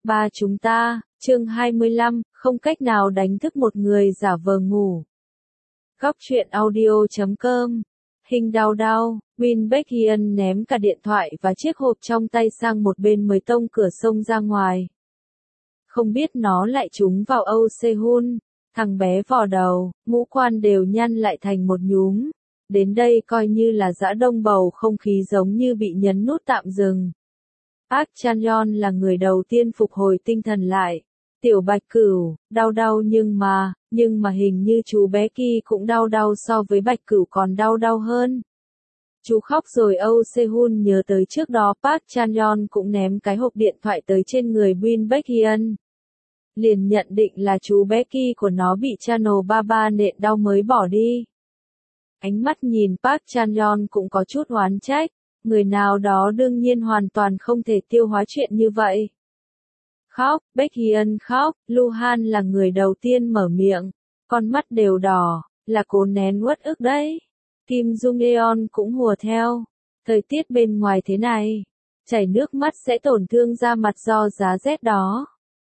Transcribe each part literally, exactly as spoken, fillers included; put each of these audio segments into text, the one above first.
Ba chúng ta, chương hai mươi lăm, không cách nào đánh thức một người giả vờ ngủ. Góc truyện audio chấm com. Hình đau đau, Win Beckhien ném cả điện thoại và chiếc hộp trong tay sang một bên mới tông cửa xông ra ngoài. Không biết nó lại trúng vào Âu Sehun, thằng bé vò đầu, ngũ quan đều nhăn lại thành một nhúm. Đến đây coi như là giã đông bầu không khí giống như bị nhấn nút tạm dừng. Park Chan-yeon là người đầu tiên phục hồi tinh thần lại. Tiểu Bạch Cửu, đau đau nhưng mà, nhưng mà hình như chú bé Ki cũng đau đau so với Bạch Cửu còn đau đau hơn. Chú khóc rồi. Âu Sehun nhớ tới trước đó Park Chan-yeon cũng ném cái hộp điện thoại tới trên người Win Beckhien. Liền nhận định là chú bé Ki của nó bị Channel ba mươi ba nện đau mới bỏ đi. Ánh mắt nhìn Park Chan-yeon cũng có chút oán trách. Người nào đó đương nhiên hoàn toàn không thể tiêu hóa chuyện như vậy. Khóc, Beckhien khóc, Luhan là người đầu tiên mở miệng, con mắt đều đỏ, là cố nén uất ức đấy. Kim Jung-eon cũng hùa theo, thời tiết bên ngoài thế này, chảy nước mắt sẽ tổn thương da mặt do giá rét đó.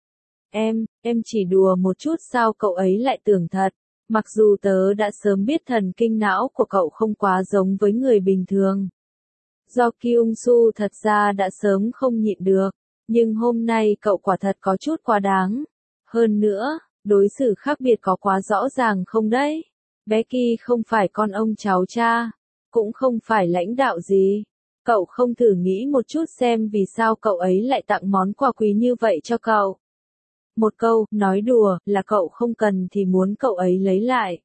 Em, em chỉ đùa một chút sao cậu ấy lại tưởng thật, mặc dù tớ đã sớm biết thần kinh não của cậu không quá giống với người bình thường. Do Kyung Soo thật ra đã sớm không nhịn được, nhưng hôm nay cậu quả thật có chút quá đáng. Hơn nữa, đối xử khác biệt có quá rõ ràng không đấy? Becky không phải con ông cháu cha, cũng không phải lãnh đạo gì. Cậu không thử nghĩ một chút xem vì sao cậu ấy lại tặng món quà quý như vậy cho cậu. Một câu, nói đùa, là cậu không cần thì muốn cậu ấy lấy lại.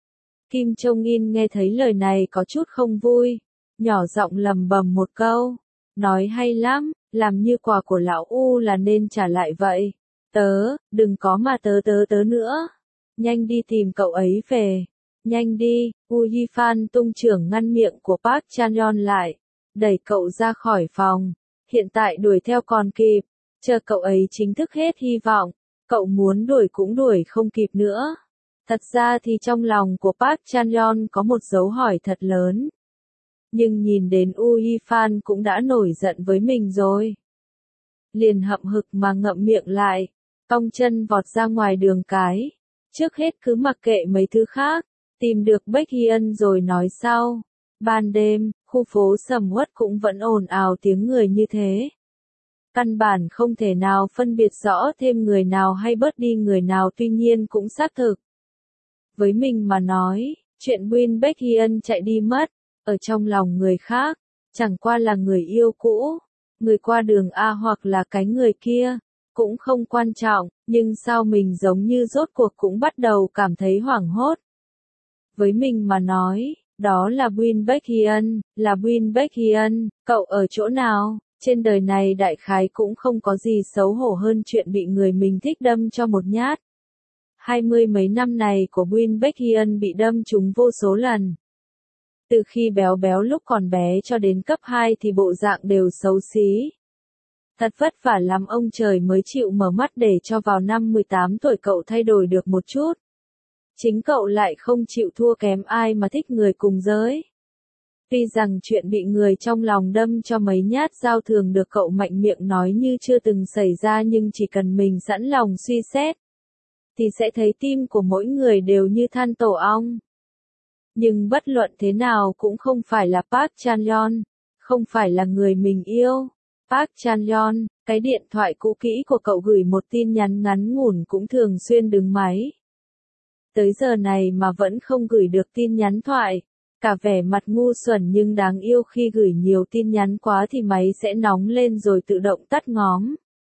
Kim Jong-in nghe thấy lời này có chút không vui. Nhỏ giọng lầm bầm một câu, nói hay lắm, làm như quà của lão U là nên trả lại vậy. Tớ, đừng có mà tớ tớ tớ nữa. Nhanh đi tìm cậu ấy về. Nhanh đi. Woo Yi-fan tung trưởng ngăn miệng của Park Chan-yeon lại, đẩy cậu ra khỏi phòng. Hiện tại đuổi theo còn kịp, chờ cậu ấy chính thức hết hy vọng, cậu muốn đuổi cũng đuổi không kịp nữa. Thật ra thì trong lòng của Park Chan-yeon có một dấu hỏi thật lớn. Nhưng nhìn đến Woo Yi-fan cũng đã nổi giận với mình rồi. Liền hậm hực mà ngậm miệng lại, cong chân vọt ra ngoài đường cái. Trước hết cứ mặc kệ mấy thứ khác, tìm được Beckhien rồi nói sau. Ban đêm, khu phố sầm uất cũng vẫn ồn ào tiếng người như thế. Căn bản không thể nào phân biệt rõ thêm người nào hay bớt đi người nào, tuy nhiên cũng xác thực. Với mình mà nói, chuyện Win Beckhien chạy đi mất, ở trong lòng người khác, chẳng qua là người yêu cũ, người qua đường A hoặc là cái người kia, cũng không quan trọng, nhưng sao mình giống như rốt cuộc cũng bắt đầu cảm thấy hoảng hốt. Với mình mà nói, đó là Win Beckhien, là Win Beckhien, cậu ở chỗ nào? Trên đời này đại khái cũng không có gì xấu hổ hơn chuyện bị người mình thích đâm cho một nhát. Hai mươi mấy năm này của Win Beckhien bị đâm trúng vô số lần. Từ khi béo béo lúc còn bé cho đến cấp hai thì bộ dạng đều xấu xí. Thật vất vả lắm ông trời mới chịu mở mắt để cho vào năm mười tám tuổi cậu thay đổi được một chút. Chính cậu lại không chịu thua kém ai mà thích người cùng giới. Tuy rằng chuyện bị người trong lòng đâm cho mấy nhát dao thường được cậu mạnh miệng nói như chưa từng xảy ra, nhưng chỉ cần mình sẵn lòng suy xét, thì sẽ thấy tim của mỗi người đều như than tổ ong. Nhưng bất luận thế nào cũng không phải là Park Chan-yeon, không phải là người mình yêu. Park Chan-yeon, cái điện thoại cũ kỹ của cậu gửi một tin nhắn ngắn ngủn cũng thường xuyên đứng máy. Tới giờ này mà vẫn không gửi được tin nhắn thoại, cả vẻ mặt ngu xuẩn nhưng đáng yêu, khi gửi nhiều tin nhắn quá thì máy sẽ nóng lên rồi tự động tắt ngóm.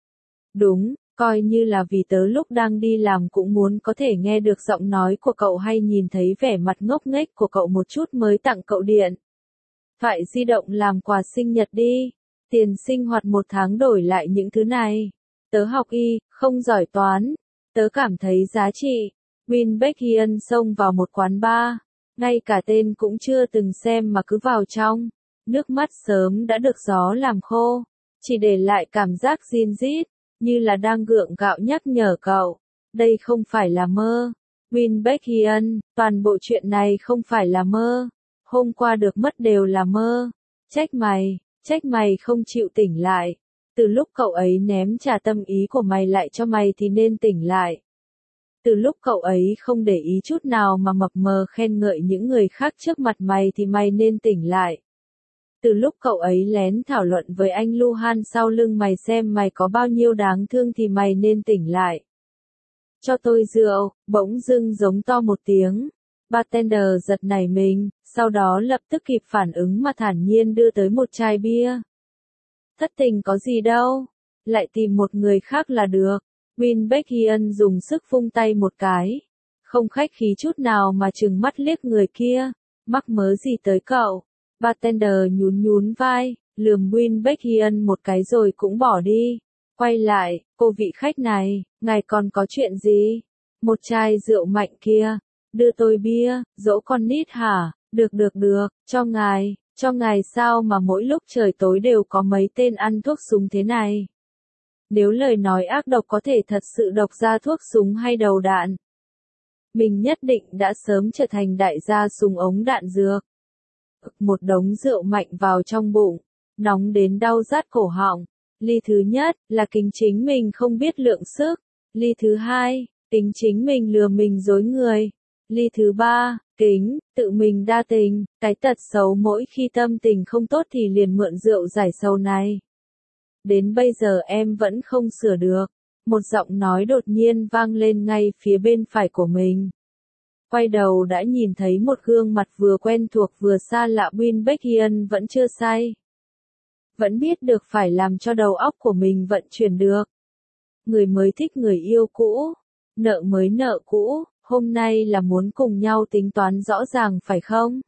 Đúng. Coi như là vì tớ lúc đang đi làm cũng muốn có thể nghe được giọng nói của cậu hay nhìn thấy vẻ mặt ngốc nghếch của cậu một chút mới tặng cậu điện thoại di động làm quà sinh nhật đi. Tiền sinh hoạt một tháng đổi lại những thứ này. Tớ học y, không giỏi toán. Tớ cảm thấy giá trị. Win Beckhien xông vào một quán bar. Ngay cả tên cũng chưa từng xem mà cứ vào trong. Nước mắt sớm đã được gió làm khô. Chỉ để lại cảm giác rin rít. Như là đang gượng gạo nhắc nhở cậu, đây không phải là mơ. Win Beckhien, toàn bộ chuyện này không phải là mơ. Hôm qua được mất đều là mơ. Trách mày, trách mày không chịu tỉnh lại. Từ lúc cậu ấy ném trả tâm ý của mày lại cho mày thì nên tỉnh lại. Từ lúc cậu ấy không để ý chút nào mà mập mờ khen ngợi những người khác trước mặt mày thì mày nên tỉnh lại. Từ lúc cậu ấy lén thảo luận với anh Luhan sau lưng mày xem mày có bao nhiêu đáng thương thì mày nên tỉnh lại. Cho tôi rượu, bỗng dưng giống to một tiếng. Bartender giật nảy mình, sau đó lập tức kịp phản ứng mà thản nhiên đưa tới một chai bia. Thất tình có gì đâu, lại tìm một người khác là được. Win Beckhien dùng sức vung tay một cái. Không khách khí chút nào mà trừng mắt liếc người kia. Mắc mớ gì tới cậu? Bartender nhún nhún vai, lườm Win Beckhien một cái rồi cũng bỏ đi. Quay lại, cô vị khách này, ngài còn có chuyện gì? Một chai rượu mạnh kia. Đưa tôi bia, dỗ con nít hả? Được được được, cho ngài, cho ngài sao mà mỗi lúc trời tối đều có mấy tên ăn thuốc súng thế này? Nếu lời nói ác độc có thể thật sự độc ra thuốc súng hay đầu đạn, mình nhất định đã sớm trở thành đại gia súng ống đạn dược. Một đống rượu mạnh vào trong bụng, nóng đến đau rát cổ họng. Ly thứ nhất là kính chính mình không biết lượng sức. Ly thứ hai, tính chính mình lừa mình dối người. Ly thứ ba, kính, tự mình đa tình, cái tật xấu mỗi khi tâm tình không tốt thì liền mượn rượu giải sầu này. Đến bây giờ em vẫn không sửa được. Một giọng nói đột nhiên vang lên ngay phía bên phải của mình. Quay đầu đã nhìn thấy một gương mặt vừa quen thuộc vừa xa lạ. Win Beckhien vẫn chưa say. Vẫn biết được phải làm cho đầu óc của mình vận chuyển được. Người mới thích người yêu cũ. Nợ mới nợ cũ. Hôm nay là muốn cùng nhau tính toán rõ ràng phải không?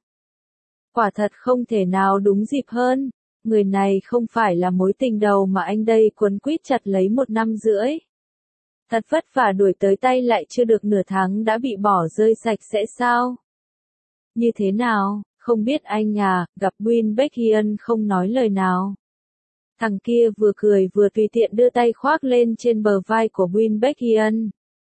Quả thật không thể nào đúng dịp hơn. Người này không phải là mối tình đầu mà anh đây quấn quýt chặt lấy một năm rưỡi. Thật vất vả đuổi tới tay lại chưa được nửa tháng đã bị bỏ rơi sạch sẽ sao? Như thế nào, không biết anh à, gặp Win Beckhien không nói lời nào. Thằng kia vừa cười vừa tùy tiện đưa tay khoác lên trên bờ vai của Win Beckhien.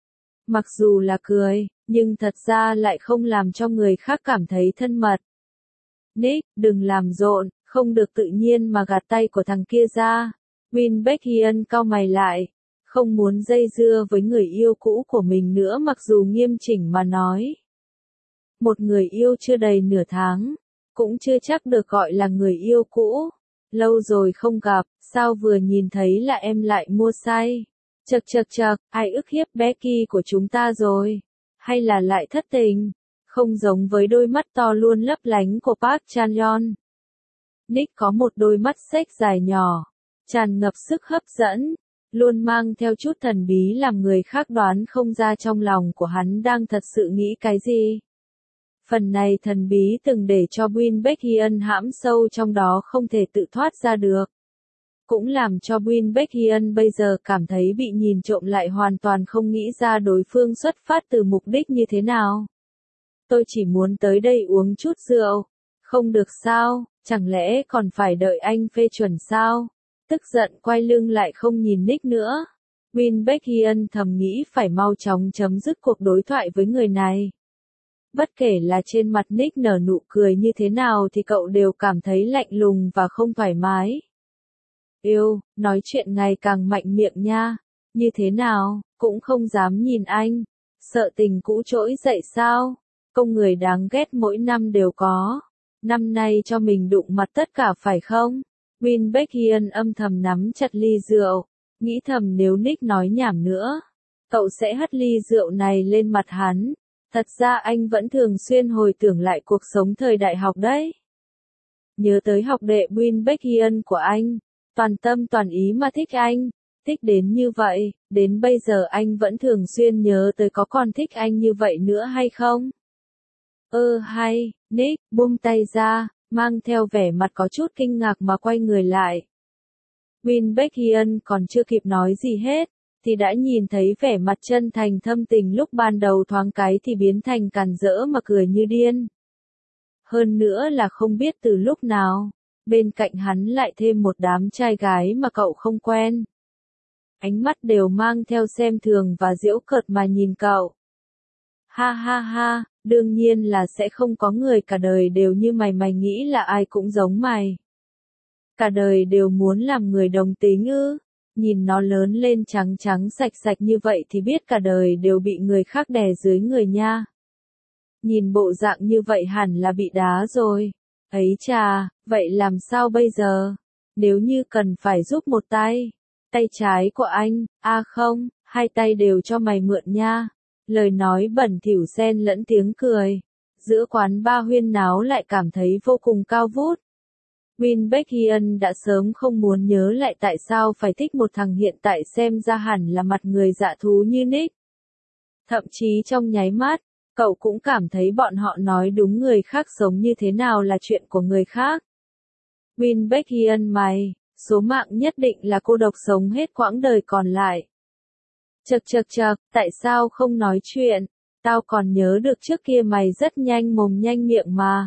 Mặc dù là cười, nhưng thật ra lại không làm cho người khác cảm thấy thân mật. Nick, đừng làm rộn, không được tự nhiên mà gạt tay của thằng kia ra. Win Beckhien cau mày lại, không muốn dây dưa với người yêu cũ của mình nữa mặc dù nghiêm chỉnh mà nói. Một người yêu chưa đầy nửa tháng, cũng chưa chắc được gọi là người yêu cũ. Lâu rồi không gặp, sao vừa nhìn thấy là em lại mua say? Chậc chậc chậc, ai ức hiếp Becky của chúng ta rồi? Hay là lại thất tình? Không giống với đôi mắt to luôn lấp lánh của Park Chan-yeon. Nick có một đôi mắt xếch dài nhỏ, tràn ngập sức hấp dẫn, luôn mang theo chút thần bí làm người khác đoán không ra trong lòng của hắn đang thật sự nghĩ cái gì. Phần này thần bí từng để cho Win Beckhien hãm sâu trong đó không thể tự thoát ra được. Cũng làm cho Win Beckhien bây giờ cảm thấy bị nhìn trộm lại hoàn toàn không nghĩ ra đối phương xuất phát từ mục đích như thế nào. Tôi chỉ muốn tới đây uống chút rượu. Không được sao, chẳng lẽ còn phải đợi anh phê chuẩn sao? Tức giận quay lưng lại không nhìn Nick nữa. Win Beckhien thầm nghĩ phải mau chóng chấm dứt cuộc đối thoại với người này. Bất kể là trên mặt Nick nở nụ cười như thế nào thì cậu đều cảm thấy lạnh lùng và không thoải mái. Yêu, nói chuyện ngày càng mạnh miệng nha. Như thế nào, cũng không dám nhìn anh. Sợ tình cũ trỗi dậy sao? Công người đáng ghét mỗi năm đều có. Năm nay cho mình đụng mặt tất cả phải không? Win Beckhien âm thầm nắm chặt ly rượu. Nghĩ thầm nếu Nick nói nhảm nữa, cậu sẽ hất ly rượu này lên mặt hắn. Thật ra anh vẫn thường xuyên hồi tưởng lại cuộc sống thời đại học đấy. Nhớ tới học đệ Win Beckhien của anh. Toàn tâm toàn ý mà thích anh. Thích đến như vậy, đến bây giờ anh vẫn thường xuyên nhớ tới có còn thích anh như vậy nữa hay không? Ơ hay, Nick, buông tay ra, mang theo vẻ mặt có chút kinh ngạc mà quay người lại. Win Beckhien còn chưa kịp nói gì hết, thì đã nhìn thấy vẻ mặt chân thành thâm tình lúc ban đầu thoáng cái thì biến thành càn rỡ mà cười như điên. Hơn nữa là không biết từ lúc nào, bên cạnh hắn lại thêm một đám trai gái mà cậu không quen. Ánh mắt đều mang theo xem thường và giễu cợt mà nhìn cậu. Ha ha ha, đương nhiên là sẽ không có người cả đời đều như mày mày nghĩ là ai cũng giống mày. Cả đời đều muốn làm người đồng tính ư? Nhìn nó lớn lên trắng trắng sạch sạch như vậy thì biết cả đời đều bị người khác đè dưới người nha. Nhìn bộ dạng như vậy hẳn là bị đá rồi. Ấy chà, vậy làm sao bây giờ? Nếu như cần phải giúp một tay. Tay trái của anh, a à không, hai tay đều cho mày mượn nha. Lời nói bẩn thỉu xen lẫn tiếng cười. Giữa quán ba huyên náo lại cảm thấy vô cùng cao vút. Win Beckham đã sớm không muốn nhớ lại tại sao phải thích một thằng hiện tại xem ra hẳn là mặt người dạ thú như Nick. Thậm chí trong nháy mắt, cậu cũng cảm thấy bọn họ nói đúng người khác sống như thế nào là chuyện của người khác. Win Beckham mày, số mạng nhất định là cô độc sống hết quãng đời còn lại. Chậc chậc chậc, tại sao không nói chuyện? Tao còn nhớ được trước kia mày rất nhanh mồm nhanh miệng mà.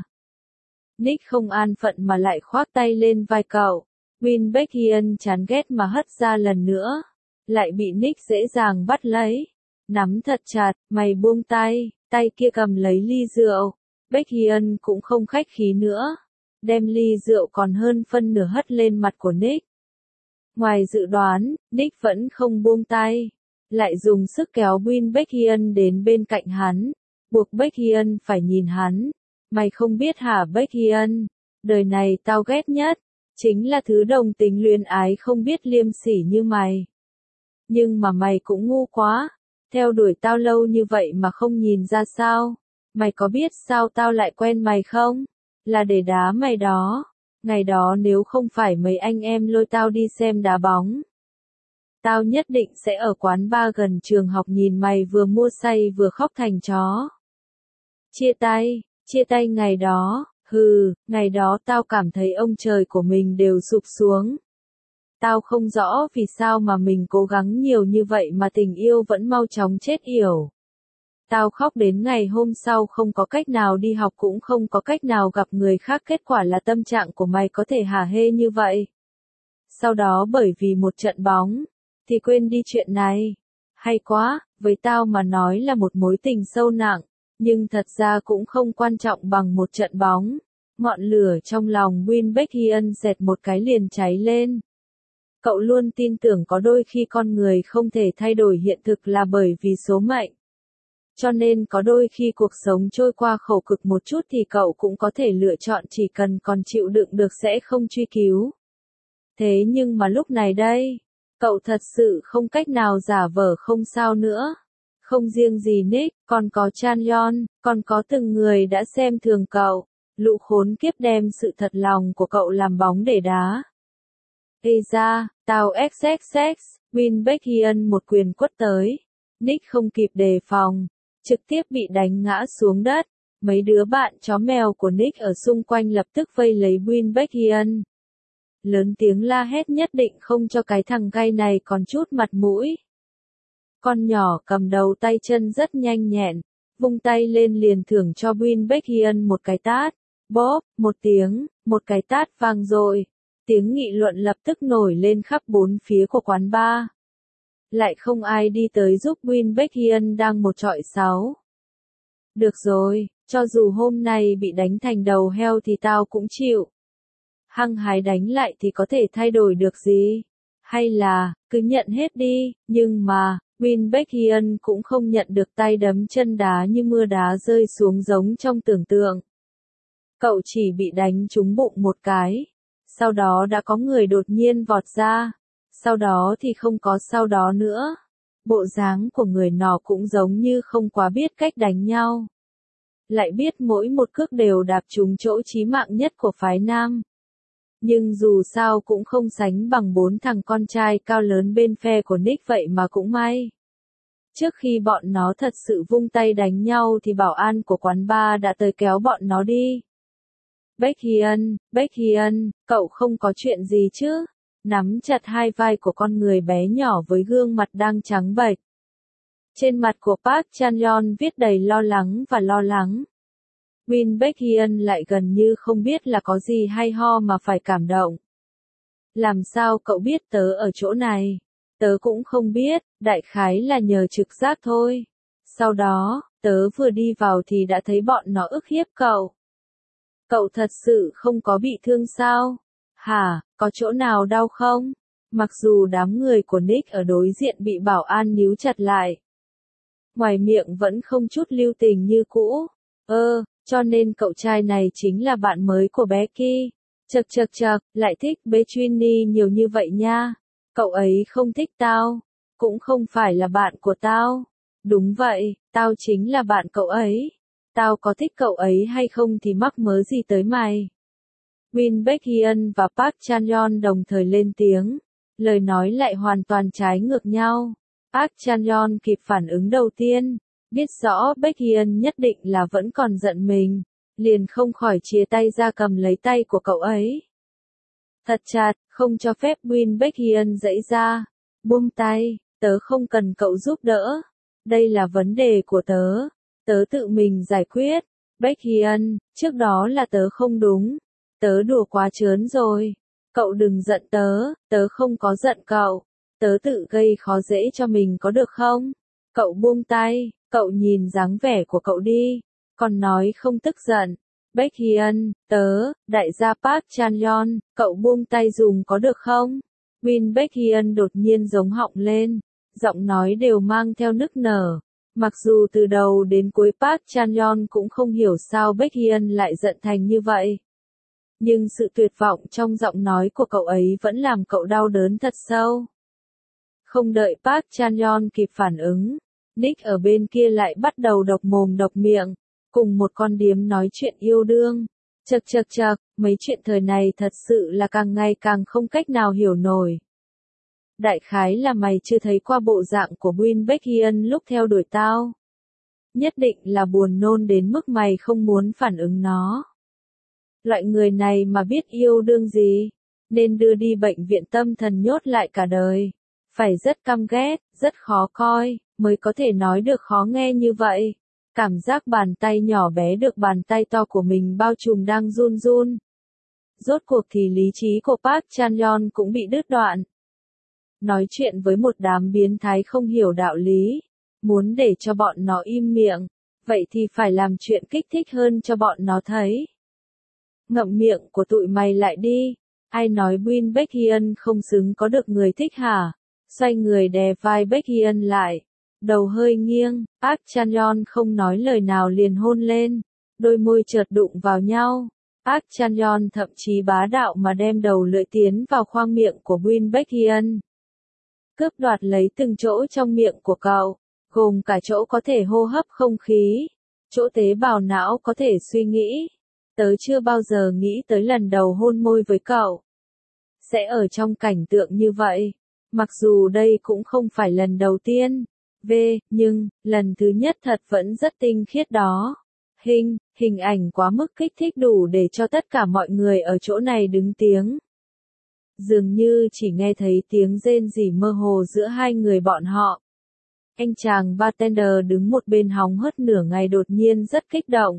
Nick không an phận mà lại khoác tay lên vai cậu. Win Beckham chán ghét mà hất ra lần nữa. Lại bị Nick dễ dàng bắt lấy. Nắm thật chặt, mày buông tay, tay kia cầm lấy ly rượu. Beckham cũng không khách khí nữa. Đem ly rượu còn hơn phân nửa hất lên mặt của Nick. Ngoài dự đoán, Nick vẫn không buông tay. Lại dùng sức kéo Win Beckham đến bên cạnh hắn. Buộc Beckham phải nhìn hắn. Mày không biết hả Beckham? Đời này tao ghét nhất. Chính là thứ đồng tính luyến ái không biết liêm sỉ như mày. Nhưng mà mày cũng ngu quá. Theo đuổi tao lâu như vậy mà không nhìn ra sao? Mày có biết sao tao lại quen mày không? Là để đá mày đó. Ngày đó nếu không phải mấy anh em lôi tao đi xem đá bóng. Tao nhất định sẽ ở quán bar gần trường học nhìn mày vừa mua say vừa khóc thành chó. Chia tay, chia tay ngày đó, hừ, ngày đó tao cảm thấy ông trời của mình đều sụp xuống. Tao không rõ vì sao mà mình cố gắng nhiều như vậy mà tình yêu vẫn mau chóng chết yểu. Tao khóc đến ngày hôm sau không có cách nào đi học cũng không có cách nào gặp người khác, kết quả là tâm trạng của mày có thể hả hê như vậy. Sau đó bởi vì một trận bóng, thì quên đi chuyện này. Hay quá, với tao mà nói là một mối tình sâu nặng, nhưng thật ra cũng không quan trọng bằng một trận bóng. Ngọn lửa trong lòng Win Beckham dẹt một cái liền cháy lên. Cậu luôn tin tưởng có đôi khi con người không thể thay đổi hiện thực là bởi vì số mệnh. Cho nên có đôi khi cuộc sống trôi qua khổ cực một chút thì cậu cũng có thể lựa chọn chỉ cần còn chịu đựng được sẽ không truy cứu. Thế nhưng mà lúc này đây, cậu thật sự không cách nào giả vờ không sao nữa. Không riêng gì Nick, còn có Chanyeol, còn có từng người đã xem thường cậu. Lũ khốn kiếp đem sự thật lòng của cậu làm bóng để đá. Ê ra, tao xxx, Win Beckham một quyền quất tới. Nick không kịp đề phòng, trực tiếp bị đánh ngã xuống đất. Mấy đứa bạn chó mèo của Nick ở xung quanh lập tức vây lấy Win Beckham. Lớn tiếng la hét nhất định không cho cái thằng gay này còn chút mặt mũi. Con nhỏ cầm đầu tay chân rất nhanh nhẹn, vung tay lên liền thưởng cho Win Beckham một cái tát. Bóp, một tiếng, một cái tát vang dội. Tiếng nghị luận lập tức nổi lên khắp bốn phía của quán bar. Lại không ai đi tới giúp Win Beckham đang một trọi sáu. Được rồi, cho dù hôm nay bị đánh thành đầu heo thì tao cũng chịu. Hăng hái đánh lại thì có thể thay đổi được gì? Hay là, cứ nhận hết đi, nhưng mà, Win Beckham cũng không nhận được tay đấm chân đá như mưa đá rơi xuống giống trong tưởng tượng. Cậu chỉ bị đánh trúng bụng một cái. Sau đó đã có người đột nhiên vọt ra. Sau đó thì không có sau đó nữa. Bộ dáng của người nọ cũng giống như không quá biết cách đánh nhau. Lại biết mỗi một cước đều đạp trúng chỗ chí mạng nhất của phái nam. Nhưng dù sao cũng không sánh bằng bốn thằng con trai cao lớn bên phe của Nick vậy mà cũng may. Trước khi bọn nó thật sự vung tay đánh nhau thì bảo an của quán bar đã tới kéo bọn nó đi. Beckham, Beckham, cậu không có chuyện gì chứ? Nắm chặt hai vai của con người bé nhỏ với gương mặt đang trắng bệch. Trên mặt của Park Chanyeol viết đầy lo lắng và lo lắng. Win Beckham lại gần như không biết là có gì hay ho mà phải cảm động. Làm sao cậu biết tớ ở chỗ này? Tớ cũng không biết, đại khái là nhờ trực giác thôi. Sau đó, tớ vừa đi vào thì đã thấy bọn nó ức hiếp cậu. Cậu thật sự không có bị thương sao? Hả, Có chỗ nào đau không? Mặc dù đám người của Nick ở đối diện bị bảo an níu chặt lại. Ngoài miệng vẫn không chút lưu tình như cũ. Ơ, cho nên cậu trai này chính là bạn mới của Becky. Chậc chậc chậc, lại thích Bethany nhiều như vậy nha. Cậu ấy không thích tao. Cũng không phải là bạn của tao. Đúng vậy, tao chính là bạn cậu ấy. Tao có thích cậu ấy hay không thì mắc mớ gì tới mày. Win Baekhyun và Park Chan-yeon đồng thời lên tiếng. Lời nói lại hoàn toàn trái ngược nhau. Park Chan-yeon kịp phản ứng đầu tiên. Biết rõ Baekhyun nhất định là vẫn còn giận mình. Liền không khỏi chia tay ra cầm lấy tay của cậu ấy. Thật chặt, không cho phép Win Baekhyun giãy ra. Buông tay, tớ không cần cậu giúp đỡ. Đây là vấn đề của tớ. Tớ tự mình giải quyết. Baekhyun, trước đó là tớ không đúng. Tớ đùa quá trớn rồi. Cậu đừng giận tớ, tớ không có giận cậu. Tớ tự gây khó dễ cho mình có được không? Cậu buông tay, cậu nhìn dáng vẻ của cậu đi. Còn nói không tức giận. Baekhyun, tớ, đại gia Park Chan-yeon, cậu buông tay dùm có được không? Win Baekhyun đột nhiên giống họng lên. Giọng nói đều mang theo nức nở. Mặc dù từ đầu đến cuối Park Chan-yeon cũng không hiểu sao Baekhyun lại giận thành như vậy. Nhưng sự tuyệt vọng trong giọng nói của cậu ấy vẫn làm cậu đau đớn thật sâu. Không đợi Park Chan-yeon kịp phản ứng, Nick ở bên kia lại bắt đầu độc mồm độc miệng, cùng một con điếm nói chuyện yêu đương. Chậc chậc chậc, mấy chuyện thời này thật sự là càng ngày càng không cách nào hiểu nổi. Đại khái là mày chưa thấy qua bộ dạng của Win Baekhyun lúc theo đuổi tao. Nhất định là buồn nôn đến mức mày không muốn phản ứng nó. Loại người này mà biết yêu đương gì, nên đưa đi bệnh viện tâm thần nhốt lại cả đời. Phải rất căm ghét, rất khó coi, mới có thể nói được khó nghe như vậy. Cảm giác bàn tay nhỏ bé được bàn tay to của mình bao trùm đang run run. Rốt cuộc thì lý trí của Park Chan-yeon cũng bị đứt đoạn. Nói chuyện với một đám biến thái không hiểu đạo lý. Muốn để cho bọn nó im miệng, vậy thì phải làm chuyện kích thích hơn cho bọn nó thấy. Ngậm miệng của tụi mày lại đi. Ai nói Win Baekhyun không xứng có được người thích hả? Xoay người đè vai Baekhyun lại. Đầu hơi nghiêng, Park Chan-yeon không nói lời nào liền hôn lên. Đôi môi chợt đụng vào nhau. Park Chan-yeon thậm chí bá đạo mà đem đầu lưỡi tiến vào khoang miệng của Win Baekhyun. Cướp đoạt lấy từng chỗ trong miệng của cậu, gồm cả chỗ có thể hô hấp không khí, chỗ tế bào não có thể suy nghĩ. Tớ chưa bao giờ nghĩ tới lần đầu hôn môi với cậu sẽ ở trong cảnh tượng như vậy. Mặc dù đây cũng không phải lần đầu tiên. V, nhưng, lần thứ nhất thật vẫn rất tinh khiết đó. Hình, hình ảnh quá mức kích thích đủ để cho tất cả mọi người ở chỗ này đứng tiếng. Dường như chỉ nghe thấy tiếng rên rỉ mơ hồ giữa hai người bọn họ. Anh chàng bartender đứng một bên hóng hớt nửa ngày đột nhiên rất kích động.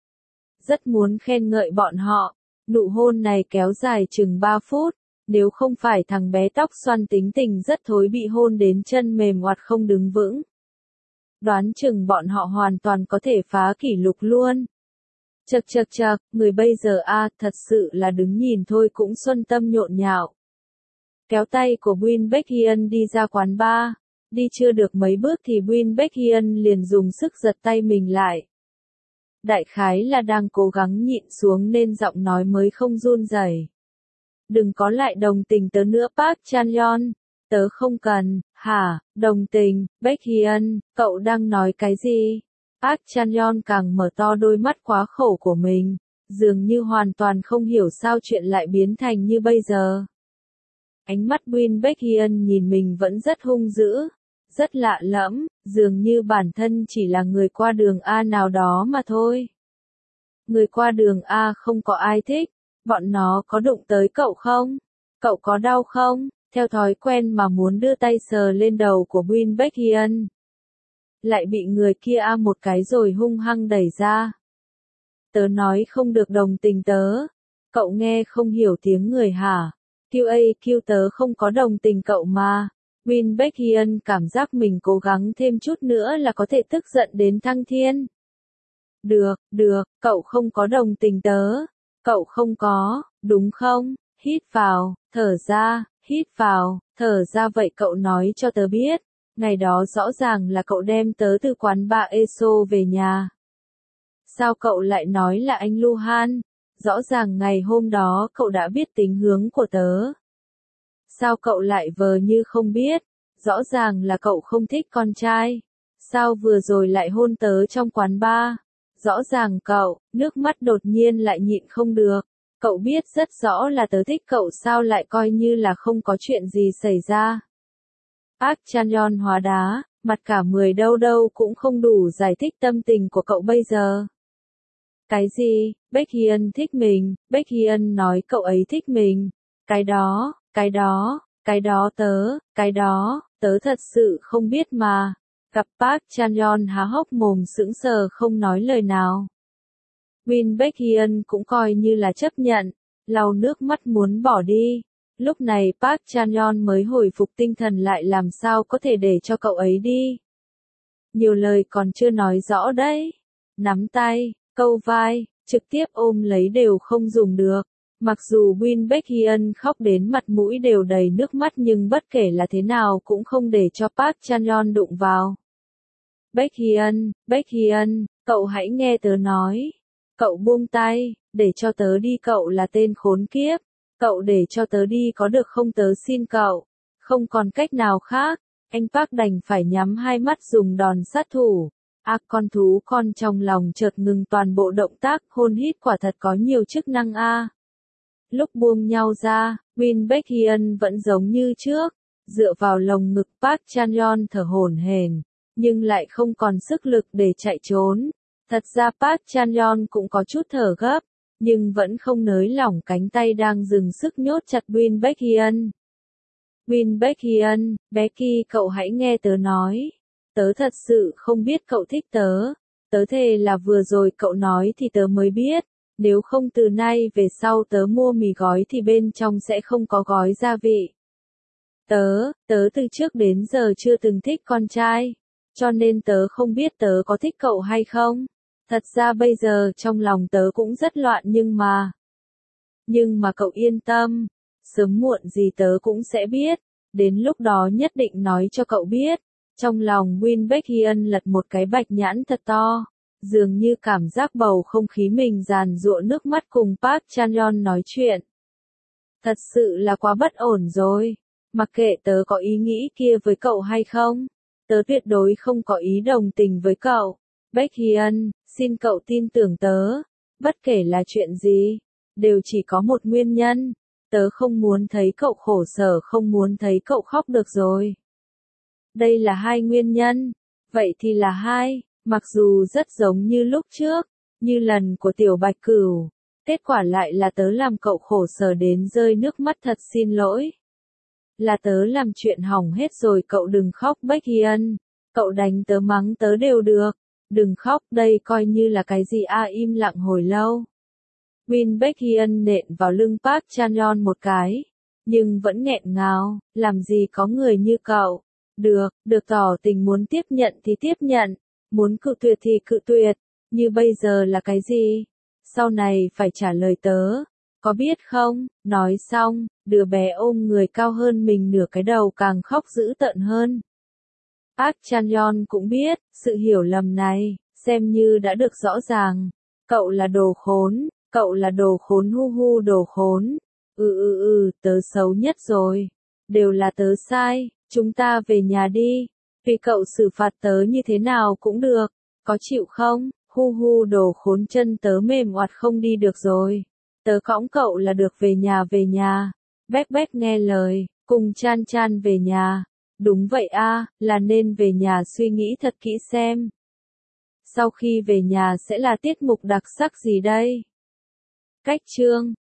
Rất muốn khen ngợi bọn họ. Nụ hôn này kéo dài chừng ba phút. Nếu không phải thằng bé tóc xoăn tính tình rất thối bị hôn đến chân mềm oặt không đứng vững. Đoán chừng bọn họ hoàn toàn có thể phá kỷ lục luôn. Chậc chậc chậc, người bây giờ a à, thật sự là đứng nhìn thôi cũng xuân tâm nhộn nhạo. Kéo tay của Win Baekhyun đi ra quán bar. Đi chưa được mấy bước thì Win Baekhyun liền dùng sức giật tay mình lại. Đại khái là đang cố gắng nhịn xuống nên giọng nói mới không run rẩy. Đừng có lại đồng tình tớ nữa Park Chan-yeon. Tớ không cần, hả, đồng tình, Baekhyun, cậu đang nói cái gì? Park Chan-yeon càng mở to đôi mắt quá khổ của mình, dường như hoàn toàn không hiểu sao chuyện lại biến thành như bây giờ. Ánh mắt Win Baekhyun nhìn mình vẫn rất hung dữ, rất lạ lẫm, dường như bản thân chỉ là người qua đường A nào đó mà thôi. Người qua đường A không có ai thích, bọn nó có đụng tới cậu không? Cậu có đau không? Theo thói quen mà muốn đưa tay sờ lên đầu của Win Baekhyun. Lại bị người kia A một cái rồi hung hăng đẩy ra. Tớ nói không được đồng tình tớ. Cậu nghe không hiểu tiếng người hả? quy a quy tớ không có đồng tình cậu mà. Win Baekhyun cảm giác mình cố gắng thêm chút nữa là có thể tức giận đến thăng thiên. Được, được, cậu không có đồng tình tớ. Cậu không có, đúng không? hít vào, thở ra, hít vào, thở ra vậy cậu nói cho tớ biết, ngày đó rõ ràng là cậu đem tớ từ quán bar Eso về nhà. Sao cậu lại nói là anh Luhan? Rõ ràng ngày hôm đó cậu đã biết tính hướng của tớ. Sao cậu lại vờ như không biết? Rõ ràng là cậu không thích con trai. Sao vừa rồi lại hôn tớ trong quán bar? Rõ ràng cậu, nước mắt đột nhiên lại nhịn không được. Cậu biết rất rõ là tớ thích cậu, sao lại coi như là không có chuyện gì xảy ra. Park Chan-yeon hóa đá, mặt cả mười đâu đâu cũng không đủ giải thích tâm tình của cậu bây giờ. Cái gì? Baekhyun thích mình, Baekhyun nói cậu ấy thích mình. Cái đó, cái đó, cái đó tớ, cái đó, tớ thật sự không biết mà. Gặp Park Chan-yeon há hốc mồm sững sờ không nói lời nào. Win Baekhyun cũng coi như là chấp nhận, lau nước mắt muốn bỏ đi. Lúc này Park Chan-yeon mới hồi phục tinh thần lại, làm sao có thể để cho cậu ấy đi. Nhiều lời còn chưa nói rõ đấy. Nắm tay, câu vai, trực tiếp ôm lấy đều không dùng được. Mặc dù Win Baekhyun khóc đến mặt mũi đều đầy nước mắt nhưng bất kể là thế nào cũng không để cho Park Chan-yeon đụng vào. Baekhyun, Baekhyun, cậu hãy nghe tớ nói. Cậu buông tay, để cho tớ đi, cậu là tên khốn kiếp. Cậu để cho tớ đi có được không, tớ xin cậu. Không còn cách nào khác, anh Park đành phải nhắm hai mắt dùng đòn sát thủ. À, con thú con trong lòng chợt ngừng toàn bộ động tác, hôn hít quả thật có nhiều chức năng a. À. Lúc buông nhau ra, Win Baekhyun vẫn giống như trước, dựa vào lồng ngực Park Chan-yeon thở hổn hển, nhưng lại không còn sức lực để chạy trốn. Thật ra Park Chan-yeon cũng có chút thở gấp, nhưng vẫn không nới lỏng cánh tay đang dừng sức nhốt chặt Win Baekhyun. Win Baekhyun, Becky, cậu hãy nghe tớ nói. Tớ thật sự không biết cậu thích tớ. Tớ thề là vừa rồi cậu nói thì tớ mới biết. Nếu không từ nay về sau tớ mua mì gói thì bên trong sẽ không có gói gia vị. Tớ, tớ từ trước đến giờ chưa từng thích con trai. Cho nên tớ không biết tớ có thích cậu hay không. Thật ra bây giờ trong lòng tớ cũng rất loạn nhưng mà... Nhưng mà cậu yên tâm. Sớm muộn gì tớ cũng sẽ biết. Đến lúc đó nhất định nói cho cậu biết. Trong lòng Win Baekhyun lật một cái bạch nhãn thật to. Dường như cảm giác bầu không khí mình giàn giụa nước mắt cùng Park Chan-yeon nói chuyện. Thật sự là quá bất ổn rồi. Mặc kệ tớ có ý nghĩ kia với cậu hay không. Tớ tuyệt đối không có ý đồng tình với cậu. Baekhyun, xin cậu tin tưởng tớ. Bất kể là chuyện gì, đều chỉ có một nguyên nhân. Tớ không muốn thấy cậu khổ sở, không muốn thấy cậu khóc được rồi. Đây là hai nguyên nhân. Vậy thì là hai, mặc dù rất giống như lúc trước, như lần của Tiểu Bạch Cửu. Kết quả lại là tớ làm cậu khổ sở đến rơi nước mắt, thật xin lỗi. Là tớ làm chuyện hỏng hết rồi, cậu đừng khóc Baekhyun. Cậu đánh tớ mắng tớ đều được. Đừng khóc, đây coi như là cái gì a à, im lặng hồi lâu. Win Baekhyun nện vào lưng Park Chan-yeon một cái. Nhưng vẫn nghẹn ngào, làm gì có người như cậu. Được, được tỏ tình, muốn tiếp nhận thì tiếp nhận. Muốn cự tuyệt thì cự tuyệt. Như bây giờ là cái gì? Sau này phải trả lời tớ. Có biết không? Nói xong, đứa bé ôm người cao hơn mình nửa cái đầu càng khóc dữ tợn hơn. Park Chan-yeon cũng biết, sự hiểu lầm này, xem như đã được rõ ràng. Cậu là đồ khốn, cậu là đồ khốn, hu hu đồ khốn. Ừ ừ ừ, tớ xấu nhất rồi. Đều là tớ sai, chúng ta về nhà đi. Vì cậu xử phạt tớ như thế nào cũng được, có chịu không? Hu hu đồ khốn, chân tớ mềm oặt không đi được rồi. Tớ cõng cậu là được, về nhà về nhà. Béc béc nghe lời, cùng Chan Chan về nhà. Đúng vậy a, là nên về nhà, suy nghĩ thật kỹ xem. Sau khi về nhà sẽ là tiết mục đặc sắc gì đây? Cách chương